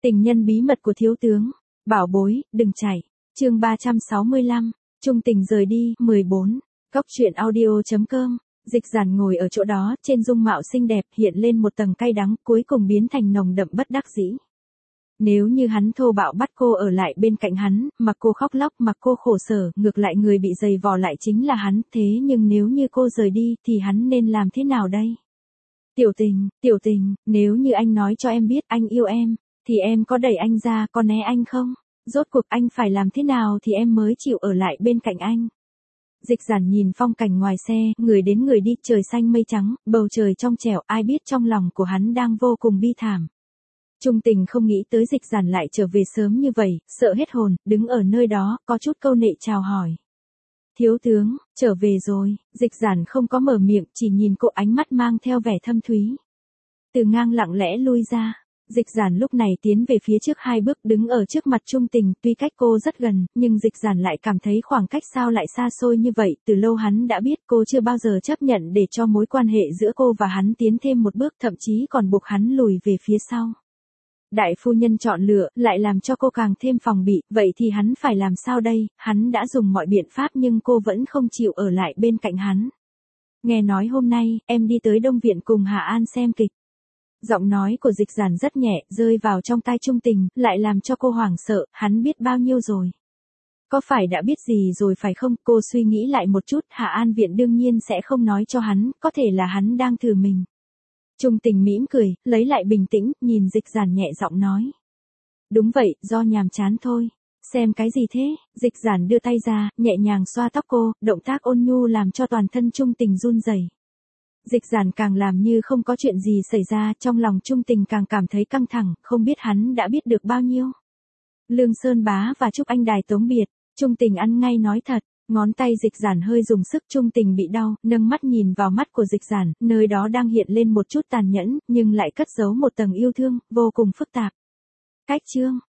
Tình nhân bí mật của thiếu tướng. Bảo bối, đừng chạy. Chương 365. Trung tình rời đi. 14. Cóc truyện audio.com. Dịch Giản ngồi ở chỗ đó, trên dung mạo xinh đẹp hiện lên một tầng cay đắng, cuối cùng biến thành nồng đậm bất đắc dĩ. Nếu như hắn thô bạo bắt cô ở lại bên cạnh hắn, mặc cô khóc lóc, mặc cô khổ sở, ngược lại người bị giày vò lại chính là hắn, thế nhưng nếu như cô rời đi, thì hắn nên làm thế nào đây? Tiểu tình, nếu như anh nói cho em biết anh yêu em, thì em có đẩy anh ra, có né anh không? Rốt cuộc anh phải làm thế nào thì em mới chịu ở lại bên cạnh anh? Dịch Giản nhìn phong cảnh ngoài xe, người đến người đi, trời xanh mây trắng, bầu trời trong trẻo, ai biết trong lòng của hắn đang vô cùng bi thảm. Trung tình không nghĩ tới Dịch Giản lại trở về sớm như vậy, sợ hết hồn, đứng ở nơi đó, có chút câu nệ chào hỏi. Thiếu tướng, trở về rồi. Dịch Giản không có mở miệng, chỉ nhìn cô, ánh mắt mang theo vẻ thâm thúy. Từ ngang lặng lẽ lui ra. Dịch Giản lúc này tiến về phía trước 2 bước, đứng ở trước mặt Trung tình, tuy cách cô rất gần, nhưng Dịch Giản lại cảm thấy khoảng cách sao lại xa xôi như vậy, từ lâu hắn đã biết cô chưa bao giờ chấp nhận để cho mối quan hệ giữa cô và hắn tiến thêm một bước, thậm chí còn buộc hắn lùi về phía sau. Đại phu nhân chọn lựa, lại làm cho cô càng thêm phòng bị, vậy thì hắn phải làm sao đây? Hắn đã dùng mọi biện pháp nhưng cô vẫn không chịu ở lại bên cạnh hắn. Nghe nói hôm nay, em đi tới Đông Viện cùng Hạ An xem kịch. Giọng nói của Dịch Giản rất nhẹ, rơi vào trong tai Trung tình, lại làm cho cô hoảng sợ, hắn biết bao nhiêu rồi? Có phải đã biết gì rồi phải không? Cô suy nghĩ lại một chút, Hạ An Viện đương nhiên sẽ không nói cho hắn, có thể là hắn đang thử mình. Trung tình mỉm cười, lấy lại bình tĩnh, nhìn Dịch Giản nhẹ giọng nói. Đúng vậy, do nhàm chán thôi. Xem cái gì thế? Dịch Giản đưa tay ra, nhẹ nhàng xoa tóc cô, động tác ôn nhu làm cho toàn thân Trung tình run rẩy. Dịch Giản càng làm như không có chuyện gì xảy ra, trong lòng Trung tình càng cảm thấy căng thẳng, không biết hắn đã biết được bao nhiêu. Lương Sơn Bá và Trúc Anh Đài tống biệt, Trung tình ăn ngay nói thật. Ngón tay Dịch Giản hơi dùng sức, Trung tình bị đau, nâng mắt nhìn vào mắt của Dịch Giản, nơi đó đang hiện lên một chút tàn nhẫn, nhưng lại cất giấu một tầng yêu thương, vô cùng phức tạp. Cách chương,